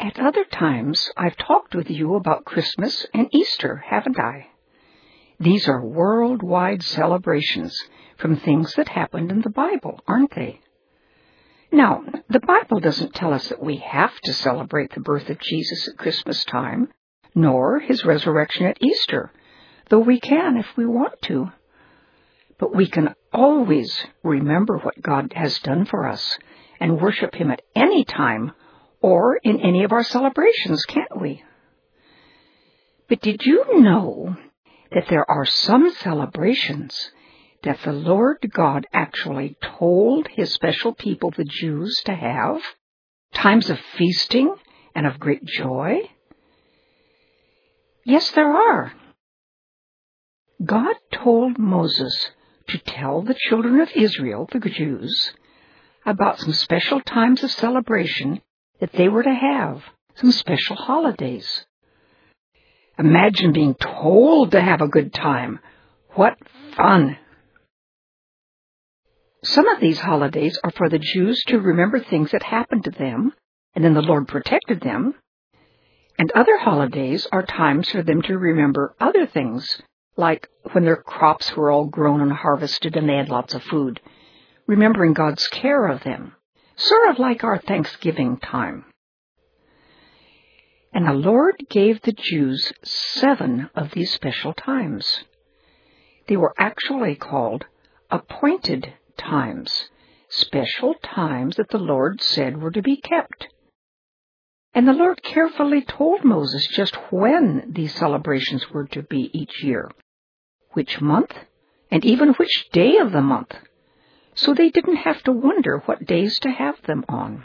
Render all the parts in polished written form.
At other times, I've talked with you about Christmas and Easter, haven't I? These are worldwide celebrations from things that happened in the Bible, aren't they? Now, the Bible doesn't tell us that we have to celebrate the birth of Jesus at Christmas time, nor his resurrection at Easter, though we can if we want to. But we can always remember what God has done for us and worship him at any time or in any of our celebrations, can't we? But did you know that there are some celebrations that the Lord God actually told his special people, the Jews, to have? Times of feasting and of great joy? Yes, there are. God told Moses to tell the children of Israel, the Jews, about some special times of celebration that they were to have, some special holidays. Imagine being told to have a good time. What fun! Some of these holidays are for the Jews to remember things that happened to them, and then the Lord protected them. And other holidays are times for them to remember other things, like when their crops were all grown and harvested and they had lots of food, remembering God's care of them, sort of like our Thanksgiving time. And the Lord gave the Jews 7 of these special times. They were actually called appointed times, special times that the Lord said were to be kept. And the Lord carefully told Moses just when these celebrations were to be each year, which month, and even which day of the month, so they didn't have to wonder what days to have them on.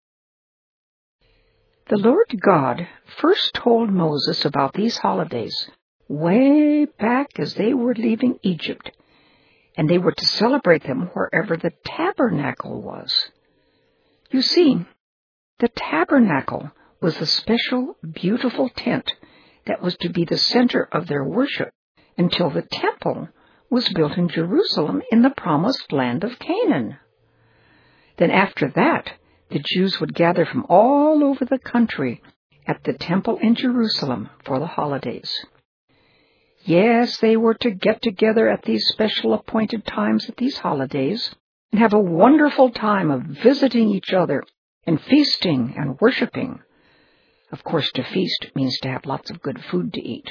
The Lord God first told Moses about these holidays way back as they were leaving Egypt, and they were to celebrate them wherever the tabernacle was. You see, the tabernacle was a special, beautiful tent that was to be the center of their worship until the temple was built in Jerusalem in the promised land of Canaan. Then after that, the Jews would gather from all over the country at the temple in Jerusalem for the holidays. Yes, they were to get together at these special appointed times at these holidays and have a wonderful time of visiting each other and feasting and worshiping. Of course, to feast means to have lots of good food to eat.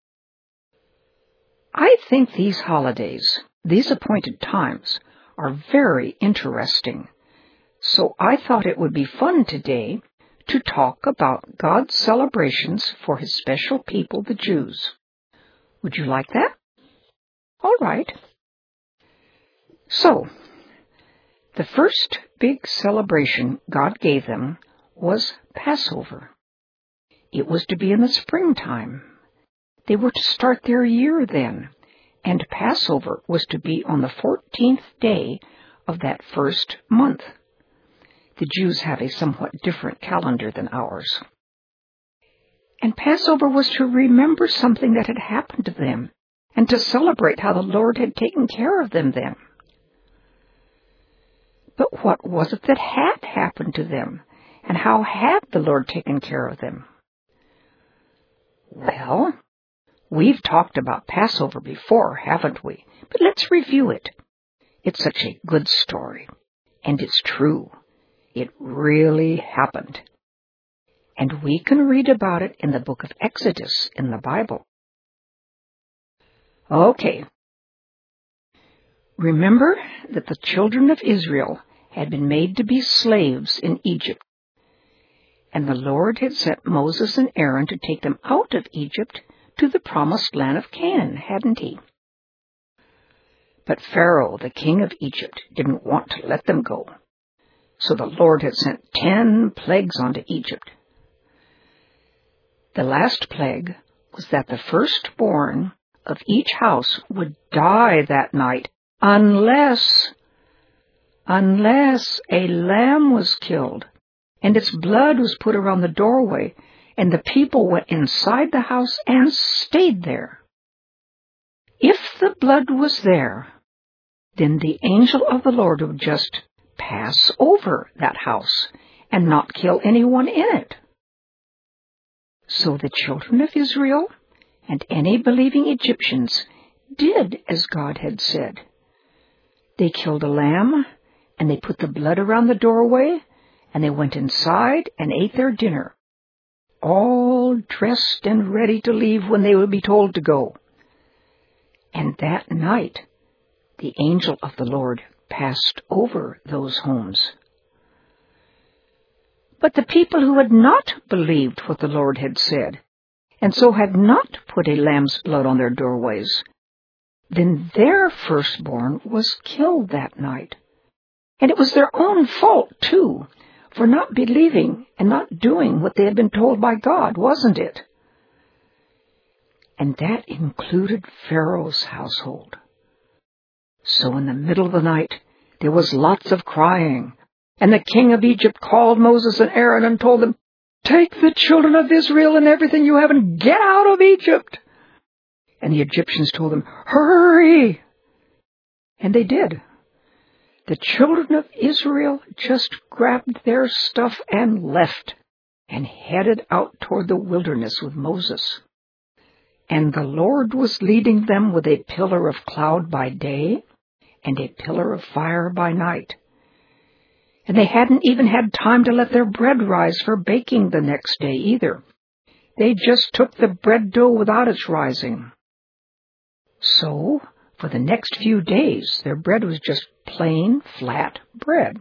I think these holidays, these appointed times, are very interesting. So I thought it would be fun today to talk about God's celebrations for his special people, the Jews. Would you like that? All right. So, the first big celebration God gave them was Passover. It was to be in the springtime. They were to start their year then, and Passover was to be on the 14th day of that first month. The Jews have a somewhat different calendar than ours. And Passover was to remember something that had happened to them and to celebrate how the Lord had taken care of them then. But what was it that had happened to them, and how had the Lord taken care of them? Well, we've talked about Passover before, haven't we? But let's review it. It's such a good story, and it's true. It really happened. And we can read about it in the book of Exodus in the Bible. Okay. Remember that the children of Israel had been made to be slaves in Egypt. And the Lord had sent Moses and Aaron to take them out of Egypt to the promised land of Canaan, hadn't he? But Pharaoh, the king of Egypt, didn't want to let them go. So the Lord had sent 10 plagues onto Egypt. The last plague was that the firstborn of each house would die that night unless a lamb was killed and its blood was put around the doorway and the people went inside the house and stayed there. If the blood was there, then the angel of the Lord would just pass over that house and not kill anyone in it. So the children of Israel and any believing Egyptians did as God had said. They killed a lamb, and they put the blood around the doorway, and they went inside and ate their dinner, all dressed and ready to leave when they would be told to go. And that night, the angel of the Lord passed over those homes. But the people who had not believed what the Lord had said, and so had not put a lamb's blood on their doorways, then their firstborn was killed that night. And it was their own fault, too, for not believing and not doing what they had been told by God, wasn't it? And that included Pharaoh's household. So in the middle of the night, there was lots of crying, and the king of Egypt called Moses and Aaron and told them, "Take the children of Israel and everything you have and get out of Egypt." And the Egyptians told them, "Hurry!" And they did. The children of Israel just grabbed their stuff and left, and headed out toward the wilderness with Moses. And the Lord was leading them with a pillar of cloud by day and a pillar of fire by night. And they hadn't even had time to let their bread rise for baking the next day either. They just took the bread dough without its rising. So, for the next few days, their bread was just plain, flat bread.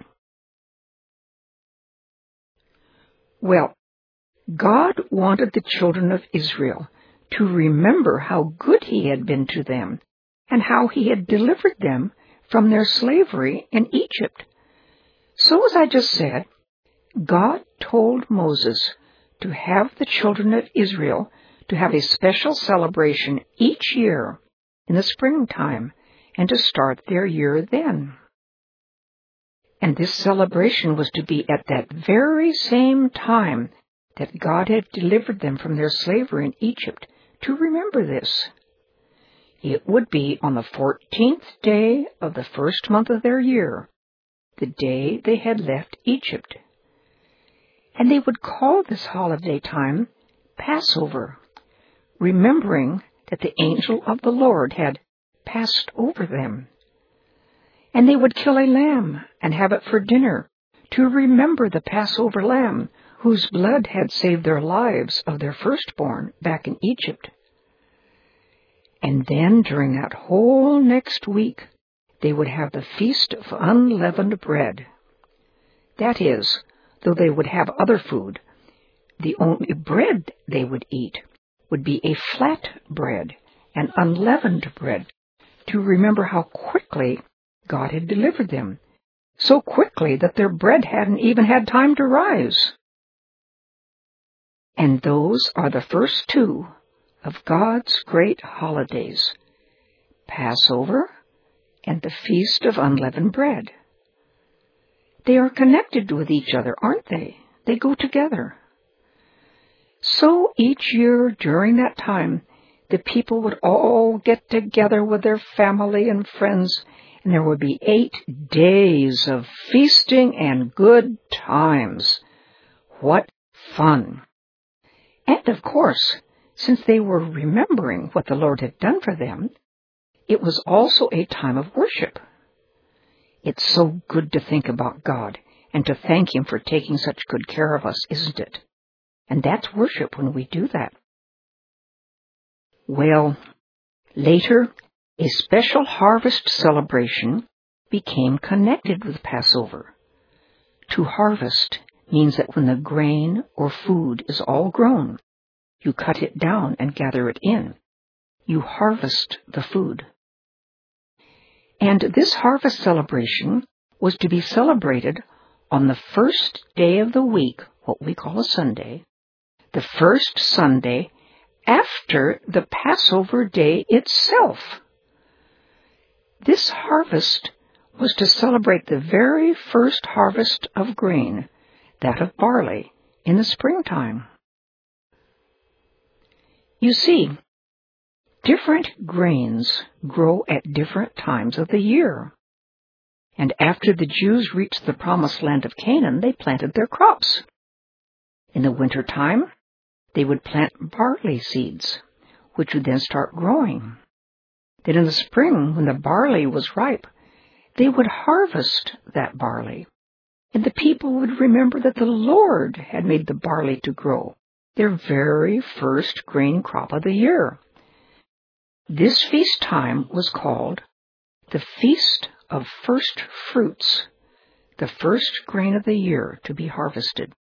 Well, God wanted the children of Israel to remember how good He had been to them and how He had delivered them from their slavery in Egypt. So, as I just said, God told Moses to have the children of Israel to have a special celebration each year in the springtime, and to start their year then. And this celebration was to be at that very same time that God had delivered them from their slavery in Egypt, to remember this. It would be on the 14th day of the first month of their year, the day they had left Egypt. And they would call this holiday time Passover, remembering that the angel of the Lord had passed over them. And they would kill a lamb and have it for dinner to remember the Passover lamb whose blood had saved their lives of their firstborn back in Egypt. And then during that whole next week, they would have the Feast of Unleavened Bread. That is, though they would have other food, the only bread they would eat would be a flat bread, an unleavened bread, to remember how quickly God had delivered them, so quickly that their bread hadn't even had time to rise. And those are the first two of God's great holidays, Passover and the Feast of Unleavened Bread. They are connected with each other, aren't they? They go together. So each year during that time, the people would all get together with their family and friends, and there would be 8 days of feasting and good times. What fun! And of course, since they were remembering what the Lord had done for them, it was also a time of worship. It's so good to think about God and to thank Him for taking such good care of us, isn't it? And that's worship when we do that. Well, later, a special harvest celebration became connected with Passover. To harvest means that when the grain or food is all grown, you cut it down and gather it in. You harvest the food. And this harvest celebration was to be celebrated on the first day of the week, what we call a Sunday, the first Sunday after the Passover day itself. This harvest was to celebrate the very first harvest of grain, that of barley, in the springtime. You see, different grains grow at different times of the year. And after the Jews reached the promised land of Canaan, they planted their crops. In the wintertime, they would plant barley seeds, which would then start growing. Then in the spring, when the barley was ripe, they would harvest that barley. And the people would remember that the Lord had made the barley to grow, their very first grain crop of the year. This feast time was called the Feast of First Fruits, the first grain of the year to be harvested.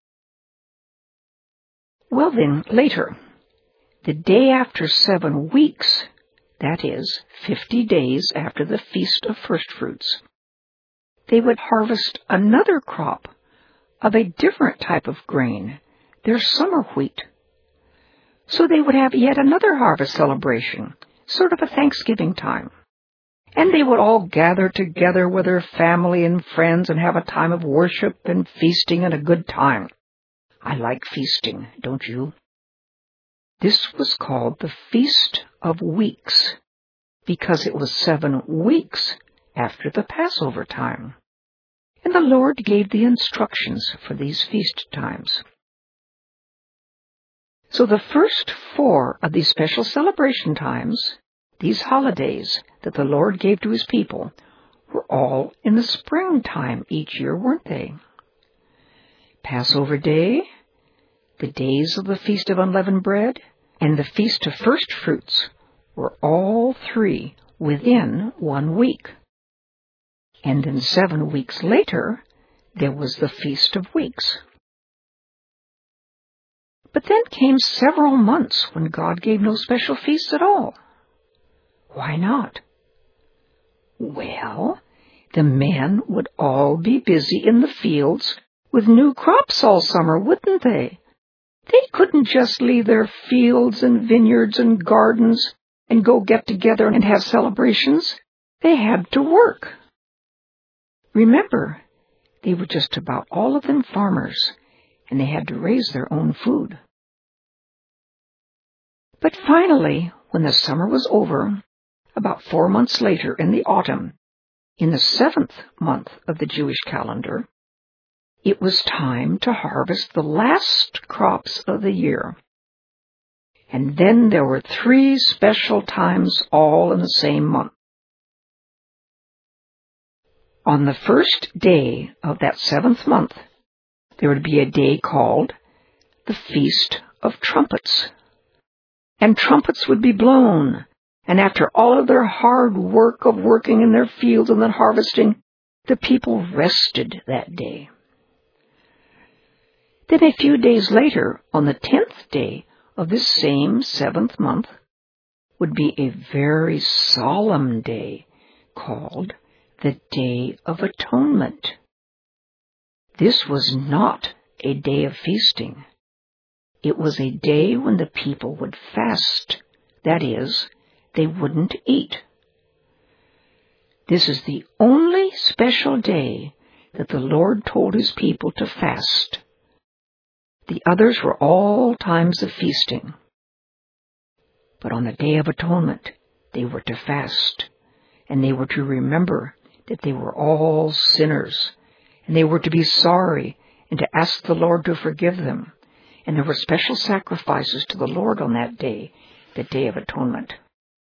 Well then, later, the day after 7 weeks, that is, 50 days after the Feast of First Fruits, they would harvest another crop of a different type of grain, their summer wheat. So they would have yet another harvest celebration, sort of a Thanksgiving time. And they would all gather together with their family and friends and have a time of worship and feasting and a good time. I like feasting, don't you? This was called the Feast of Weeks, because it was 7 weeks after the Passover time. And the Lord gave the instructions for these feast times. So the first 4 of these special celebration times, these holidays that the Lord gave to His people, were all in the springtime each year, weren't they? Passover Day, the days of the Feast of Unleavened Bread, and the Feast of First Fruits were all 3 within 1 week. And then 7 weeks later, there was the Feast of Weeks. But then came several months when God gave no special feasts at all. Why not? Well, the men would all be busy in the fields with new crops all summer, wouldn't they? They couldn't just leave their fields and vineyards and gardens and go get together and have celebrations. They had to work. Remember, they were just about all of them farmers, and they had to raise their own food. But finally, when the summer was over, about 4 months later in the autumn, in the 7th month of the Jewish calendar, it was time to harvest the last crops of the year. And then there were 3 special times all in the same month. On the first day of that 7th month, there would be a day called the Feast of Trumpets. And trumpets would be blown, and after all of their hard work of working in their fields and then harvesting, the people rested that day. Then a few days later, on the 10th day of this same 7th month, would be a very solemn day called the Day of Atonement. This was not a day of feasting. It was a day when the people would fast. That is, they wouldn't eat. This is the only special day that the Lord told His people to fast. The others were all times of feasting. But on the Day of Atonement, they were to fast, and they were to remember that they were all sinners, and they were to be sorry and to ask the Lord to forgive them. And there were special sacrifices to the Lord on that day, the Day of Atonement.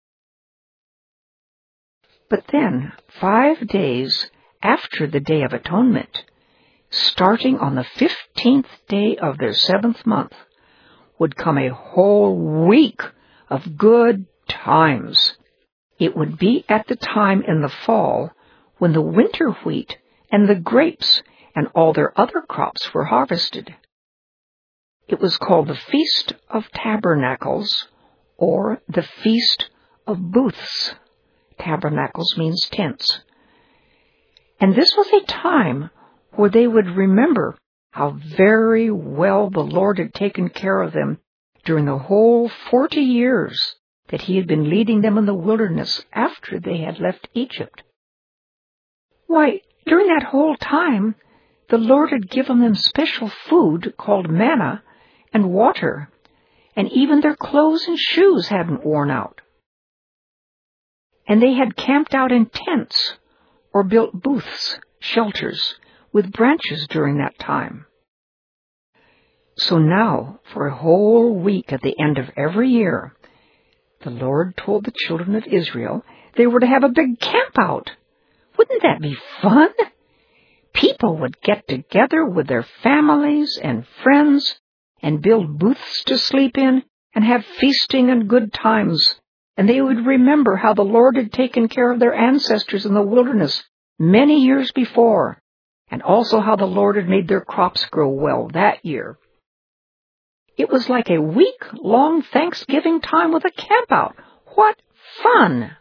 But then, 5 days after the Day of Atonement, starting on the 15th day of their 7th month, would come a whole week of good times. It would be at the time in the fall when the winter wheat and the grapes and all their other crops were harvested. It was called the Feast of Tabernacles, or the Feast of Booths. Tabernacles means tents. And this was a time where they would remember how very well the Lord had taken care of them during the whole 40 years that He had been leading them in the wilderness after they had left Egypt. Why, during that whole time, the Lord had given them special food called manna and water, and even their clothes and shoes hadn't worn out. And they had camped out in tents or built booths, shelters, with branches during that time. So now, for a whole week at the end of every year, the Lord told the children of Israel they were to have a big camp out. Wouldn't that be fun? People would get together with their families and friends and build booths to sleep in and have feasting and good times. And they would remember how the Lord had taken care of their ancestors in the wilderness many years before, and also how the Lord had made their crops grow well that year. It was like a week-long Thanksgiving time with a camp-out. What fun!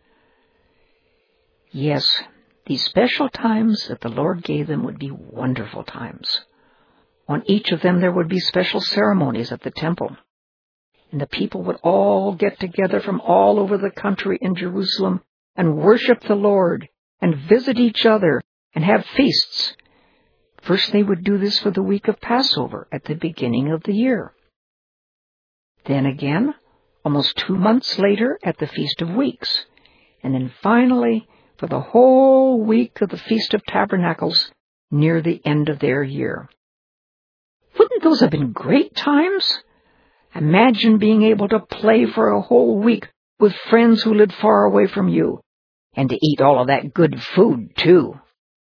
Yes, these special times that the Lord gave them would be wonderful times. On each of them there would be special ceremonies at the temple. And the people would all get together from all over the country in Jerusalem and worship the Lord and visit each other and have feasts. First they would do this for the week of Passover at the beginning of the year. Then again, almost 2 months later at the Feast of Weeks. And then finally for the whole week of the Feast of Tabernacles near the end of their year. Wouldn't those have been great times? Imagine being able to play for a whole week with friends who lived far away from you, and to eat all of that good food, too.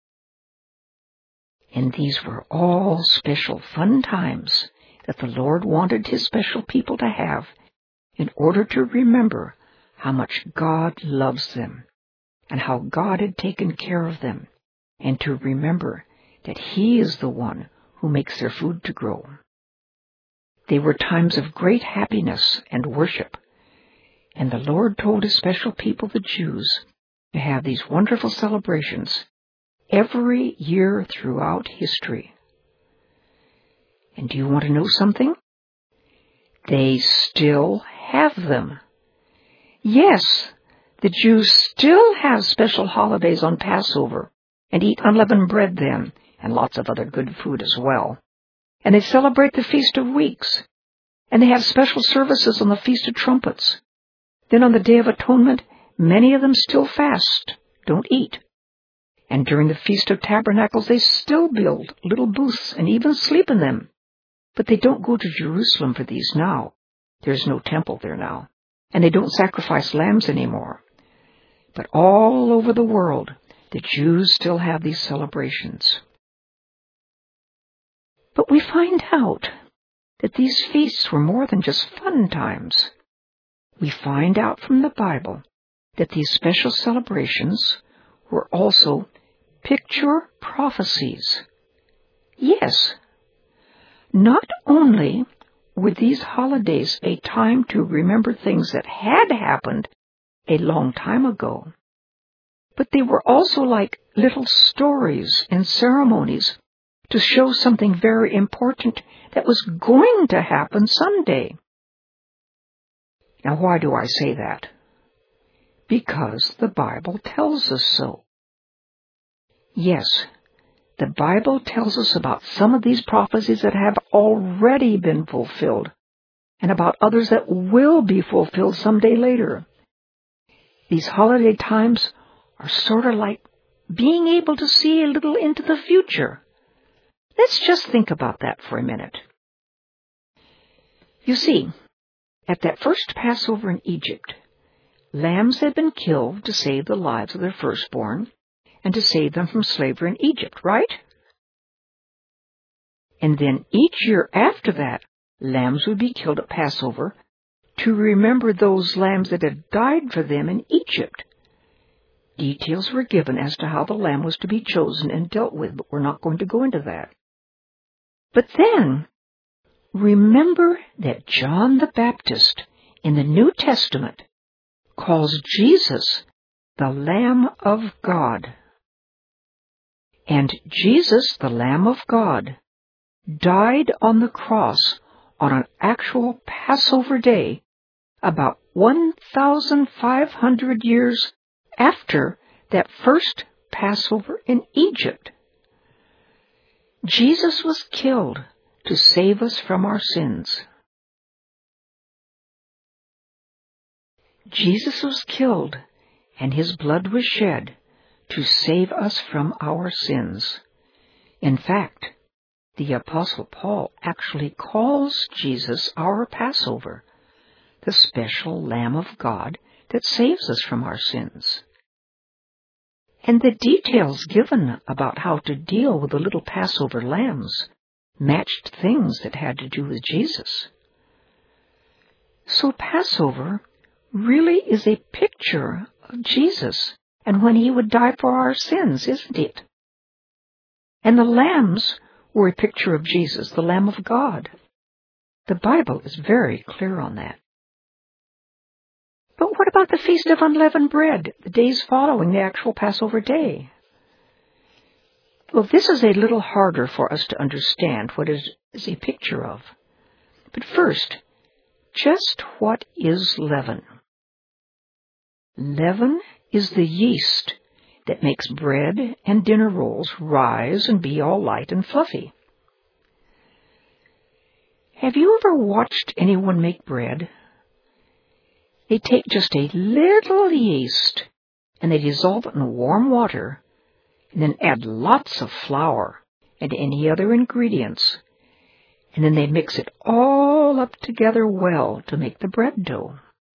And these were all special fun times that the Lord wanted His special people to have in order to remember how much God loves them and how God had taken care of them, and to remember that He is the one who makes their food to grow. They were times of great happiness and worship, and the Lord told His special people, the Jews, to have these wonderful celebrations every year throughout history. And do you want to know something? They still have them. Yes, the Jews still have special holidays on Passover and eat unleavened bread then, and lots of other good food as well. And they celebrate the Feast of Weeks, and they have special services on the Feast of Trumpets. Then on the Day of Atonement, many of them still fast, don't eat. And during the Feast of Tabernacles, they still build little booths and even sleep in them. But they don't go to Jerusalem for these now. There's no temple there now. And they don't sacrifice lambs anymore. But all over the world, the Jews still have these celebrations. But we find out that these feasts were more than just fun times. We find out from the Bible that these special celebrations were also picture prophecies. Yes, not only were these holidays a time to remember things that had happened a long time ago, but they were also like little stories and ceremonies to show something very important that was going to happen someday. Now, why do I say that? Because the Bible tells us so. Yes, the Bible tells us about some of these prophecies that have already been fulfilled, and about others that will be fulfilled someday later. These holiday times are sort of like being able to see a little into the future. Let's just think about that for a minute. You see, at that first Passover in Egypt, lambs had been killed to save the lives of their firstborn and to save them from slavery in Egypt, right? And then each year after that, lambs would be killed at Passover to remember those lambs that had died for them in Egypt. Details were given as to how the lamb was to be chosen and dealt with, but we're not going to go into that. But then, remember that John the Baptist in the New Testament calls Jesus the Lamb of God. And Jesus, the Lamb of God, died on the cross on an actual Passover day about 1,500 years after that first Passover in Egypt. Jesus was killed to save us from our sins. Jesus was killed, and His blood was shed to save us from our sins. In fact, The Apostle Paul actually calls Jesus our Passover, the special Lamb of God that saves us from our sins. And the details given about how to deal with the little Passover lambs matched things that had to do with Jesus. So Passover really is a picture of Jesus and when he would die for our sins, isn't it? And the lambs were a picture of Jesus, the Lamb of God. The Bible is very clear on that. But what about the Feast of Unleavened Bread, the days following the actual Passover day? Well, this is a little harder for us to understand what it is a picture of. But first, just what is leaven? Leaven is the yeast that makes bread and dinner rolls rise and be all light and fluffy. Have you ever watched anyone make bread? They take just a little yeast and they dissolve it in warm water and then add lots of flour and any other ingredients. And then they mix it all up together well to make the bread dough.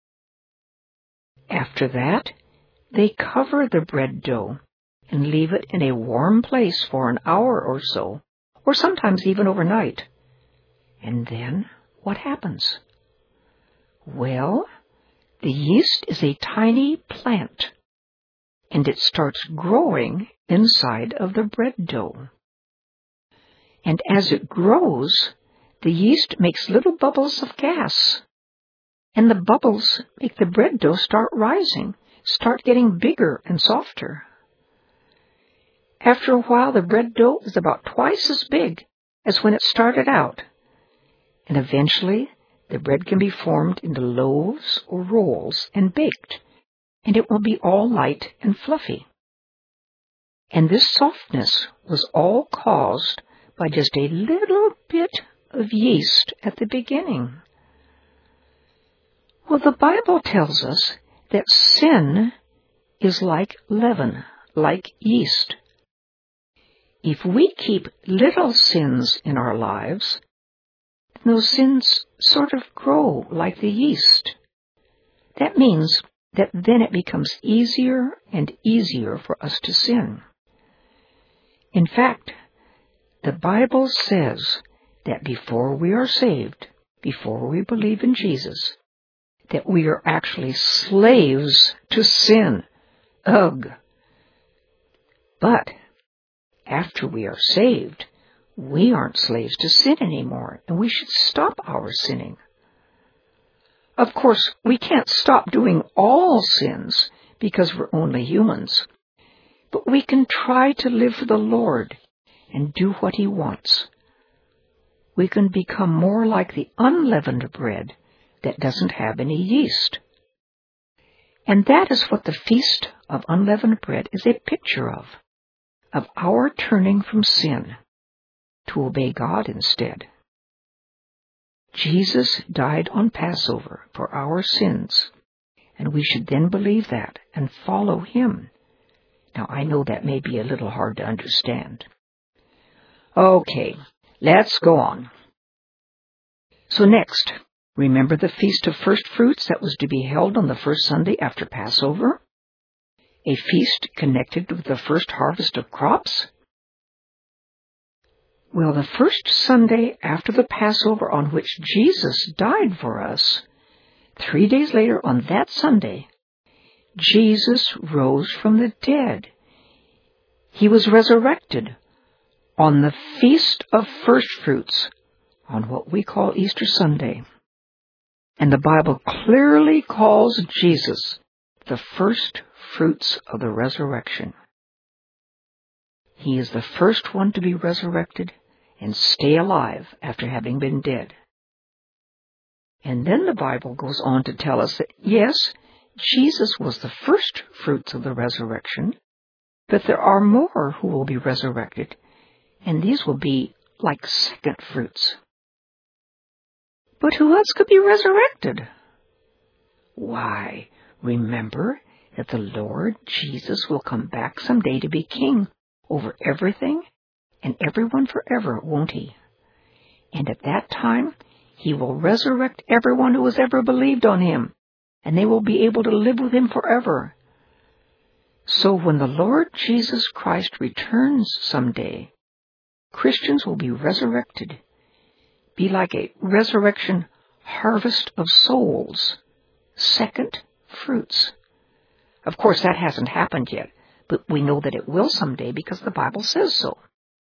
After that, they cover the bread dough and leave it in a warm place for an hour or so, or sometimes even overnight. And then what happens? Well, the yeast is a tiny plant, and it starts growing inside of the bread dough. And as it grows, the yeast makes little bubbles of gas, and the bubbles make the bread dough start rising, start getting bigger and softer. After a while, the bread dough is about twice as big as when it started out, and eventually the bread can be formed into loaves or rolls and baked, and it will be all light and fluffy. And this softness was all caused by just a little bit of yeast at the beginning. Well, the Bible tells us that sin is like leaven, like yeast. If we keep little sins in our lives, those sins sort of grow like the yeast. That means that then it becomes easier and easier for us to sin. In fact, the Bible says that before we are saved, before we believe in Jesus, that we are actually slaves to sin. Ugh! But after we are saved, we aren't slaves to sin anymore, and we should stop our sinning. Of course, we can't stop doing all sins because we're only humans, but we can try to live for the Lord and do what He wants. We can become more like the unleavened bread that doesn't have any yeast. And that is what the Feast of Unleavened Bread is a picture of our turning from sin to obey God instead. Jesus died on Passover for our sins, and we should then believe that and follow Him. Now, I know that may be a little hard to understand. Okay, let's go on. So next, remember the Feast of First Fruits that was to be held on the first Sunday after Passover? A feast connected with the first harvest of crops? Well, the first Sunday after the Passover on which Jesus died for us, 3 days later on that Sunday, Jesus rose from the dead. He was resurrected on the Feast of First Fruits, on what we call Easter Sunday. And the Bible clearly calls Jesus the first fruits of the resurrection. He is the first one to be resurrected and stay alive after having been dead. And then the Bible goes on to tell us that, yes, Jesus was the first fruits of the resurrection, but there are more who will be resurrected, and these will be like second fruits. But who else could be resurrected? Why, remember that the Lord Jesus will come back someday to be king over everything and everyone forever, won't he? And at that time, he will resurrect everyone who has ever believed on him, and they will be able to live with him forever. So when the Lord Jesus Christ returns someday, Christians will be resurrected, be like a resurrection harvest of souls, second fruits. Of course, that hasn't happened yet, but we know that it will someday because the Bible says so.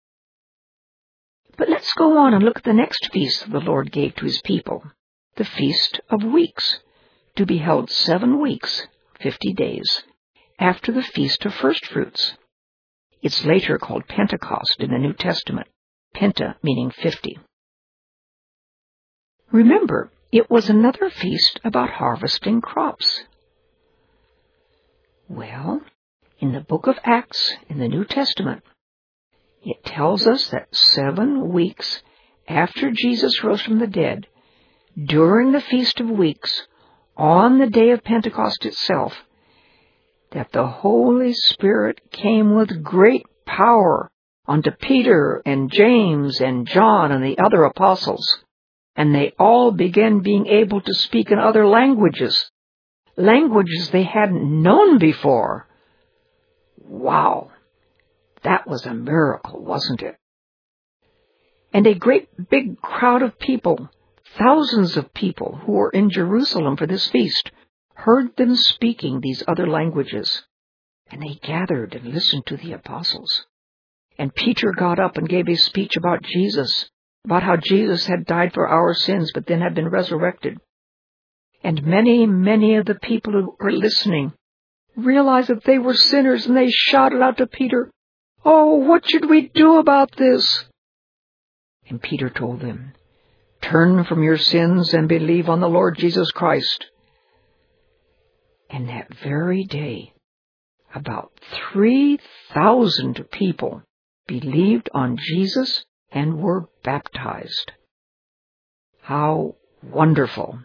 But let's go on and look at the next feast the Lord gave to his people, the Feast of Weeks, to be held 7 weeks, 50 days, after the Feast of First Fruits. It's later called Pentecost in the New Testament, Penta meaning 50. Remember, it was another feast about harvesting crops. Well, in the book of Acts in the New Testament, it tells us that 7 weeks after Jesus rose from the dead, during the Feast of Weeks, on the day of Pentecost itself, that the Holy Spirit came with great power unto Peter and James and John and the other apostles, and they all began being able to speak in other languages, languages they hadn't known before. Wow! That was a miracle, wasn't it? And a great big crowd of people, thousands of people who were in Jerusalem for this feast, heard them speaking these other languages, and they gathered and listened to the apostles. And Peter got up and gave a speech about Jesus, about how Jesus had died for our sins, but then had been resurrected. And many, many of the people who were listening realized that they were sinners, and they shouted out to Peter, "Oh, what should we do about this?" And Peter told them, "Turn from your sins and believe on the Lord Jesus Christ." And that very day, about 3,000 people believed on Jesus and were baptized. How wonderful!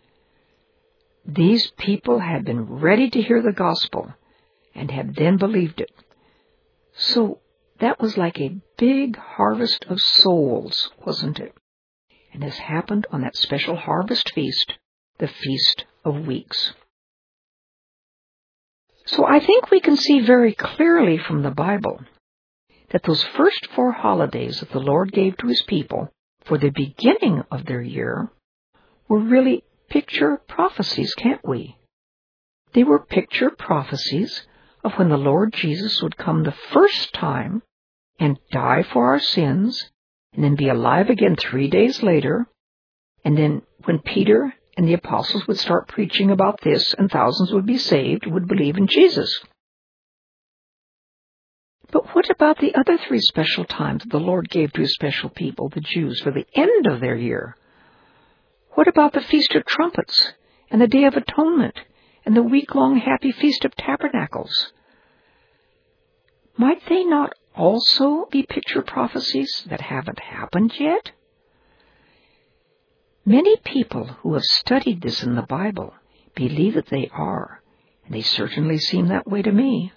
These people had been ready to hear the gospel and had then believed it. So that was like a big harvest of souls, wasn't it? And this happened on that special harvest feast, the Feast of Weeks. So I think we can see very clearly from the Bible that those first 4 holidays that the Lord gave to his people for the beginning of their year were really picture prophecies, can't we? They were picture prophecies of when the Lord Jesus would come the first time and die for our sins, and then be alive again 3 days later, and then when Peter and the apostles would start preaching about this, and thousands would be saved, would believe in Jesus. But what about the other 3 special times that the Lord gave to his special people, the Jews, for the end of their year? What about the Feast of Trumpets, and the Day of Atonement, and the week-long Happy Feast of Tabernacles? Might they not also be picture prophecies that haven't happened yet? Many people who have studied this in the Bible believe that they are, and they certainly seem that way to me.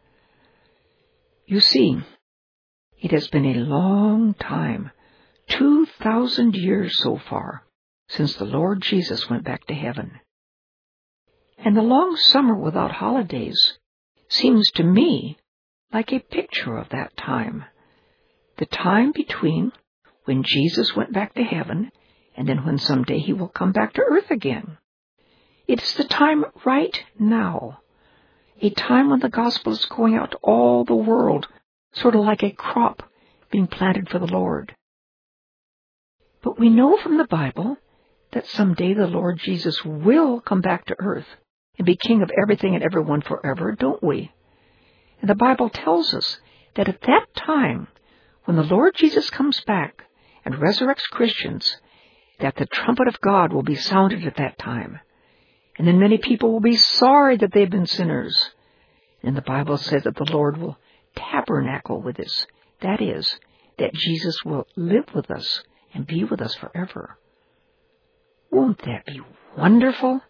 You see, it has been a long time, 2,000 years so far, since the Lord Jesus went back to heaven. And the long summer without holidays seems to me like a picture of that time, the time between when Jesus went back to heaven and then when someday he will come back to earth again. It's the time right now, a time when the gospel is going out to all the world, sort of like a crop being planted for the Lord. But we know from the Bible that someday the Lord Jesus will come back to earth and be king of everything and everyone forever, don't we? And the Bible tells us that at that time, when the Lord Jesus comes back and resurrects Christians, that the trumpet of God will be sounded at that time. And then many people will be sorry that they've been sinners. And the Bible says that the Lord will tabernacle with us. That is, that Jesus will live with us and be with us forever. Won't that be wonderful?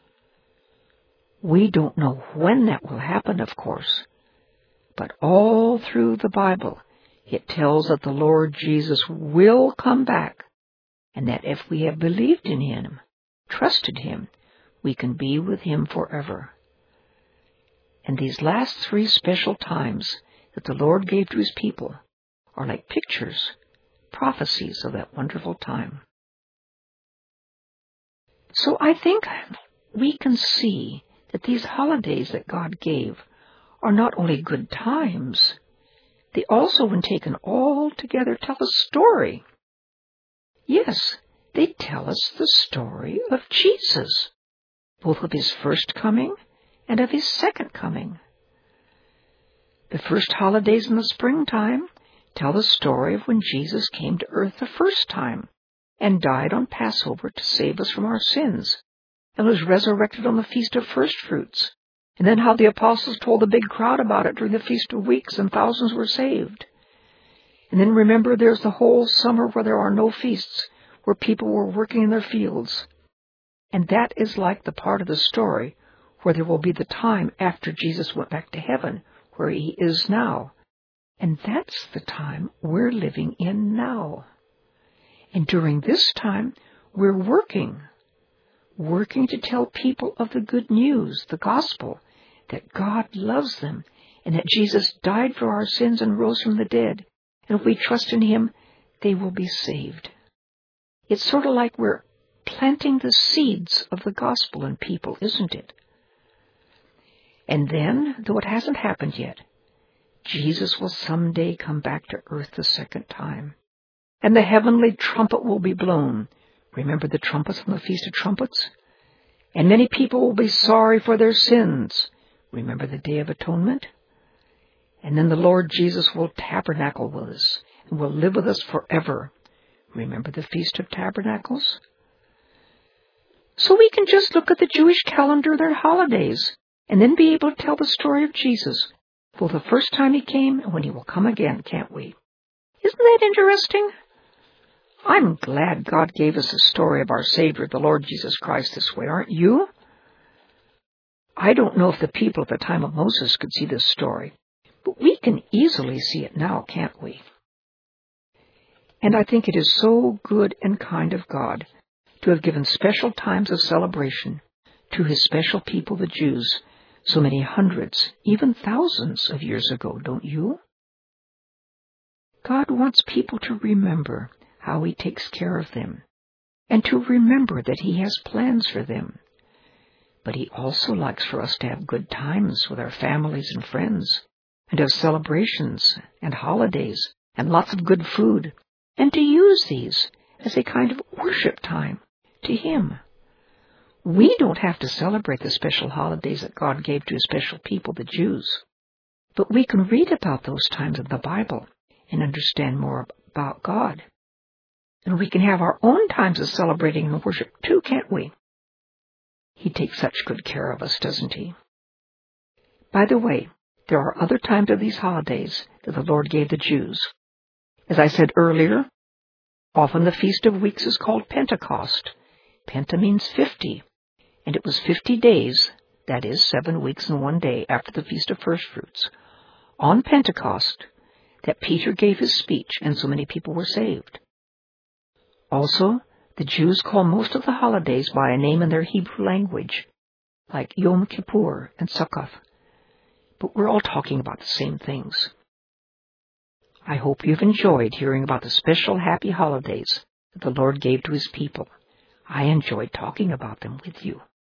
We don't know when that will happen, of course. But all through the Bible, It tells that the Lord Jesus will come back, and that if we have believed in Him, trusted Him, we can be with Him forever. And these last 3 special times that the Lord gave to His people are like pictures, prophecies of that wonderful time. So I think we can see that these holidays that God gave are not only good times, they also, when taken all together, tell a story. Yes, they tell us the story of Jesus, both of His first coming and of His second coming. The first holidays in the springtime tell the story of when Jesus came to earth the first time and died on Passover to save us from our sins, and was resurrected on the Feast of First Fruits, and then how the apostles told the big crowd about it during the Feast of Weeks, and thousands were saved. And then remember, there's the whole summer where there are no feasts, where people were working in their fields. And that is like the part of the story where there will be the time after Jesus went back to heaven, where He is now. And that's the time we're living in now. And during this time, we're working to tell people of the good news, the gospel, that God loves them, and that Jesus died for our sins and rose from the dead. And if we trust in Him, they will be saved. It's sort of like we're planting the seeds of the gospel in people, isn't it? And then, though it hasn't happened yet, Jesus will someday come back to earth the second time, and the heavenly trumpet will be blown. Remember the trumpets on the Feast of Trumpets? And many people will be sorry for their sins. Remember the Day of Atonement? And then the Lord Jesus will tabernacle with us and will live with us forever. Remember the Feast of Tabernacles? So we can just look at the Jewish calendar, their holidays, and then be able to tell the story of Jesus, both the first time He came and when He will come again, can't we? Isn't that interesting? I'm glad God gave us the story of our Savior, the Lord Jesus Christ, this way, aren't you? I don't know if the people at the time of Moses could see this story, but we can easily see it now, can't we? And I think it is so good and kind of God to have given special times of celebration to His special people, the Jews, so many hundreds, even thousands of years ago, don't you? God wants people to remember how He takes care of them, and to remember that He has plans for them. But He also likes for us to have good times with our families and friends, and have celebrations and holidays and lots of good food, and to use these as a kind of worship time to Him. We don't have to celebrate the special holidays that God gave to His special people, the Jews, but we can read about those times in the Bible and understand more about God. And we can have our own times of celebrating and worship too, can't we? He takes such good care of us, doesn't He? By the way, there are other times of these holidays that the Lord gave the Jews. As I said earlier, often the Feast of Weeks is called Pentecost. Penta means 50, and it was 50 days, that is, 7 weeks and 1 day after the Feast of First Fruits, on Pentecost, that Peter gave his speech and so many people were saved. Also, the Jews call most of the holidays by a name in their Hebrew language, like Yom Kippur and Sukkot. But we're all talking about the same things. I hope you've enjoyed hearing about the special happy holidays that the Lord gave to His people. I enjoyed talking about them with you.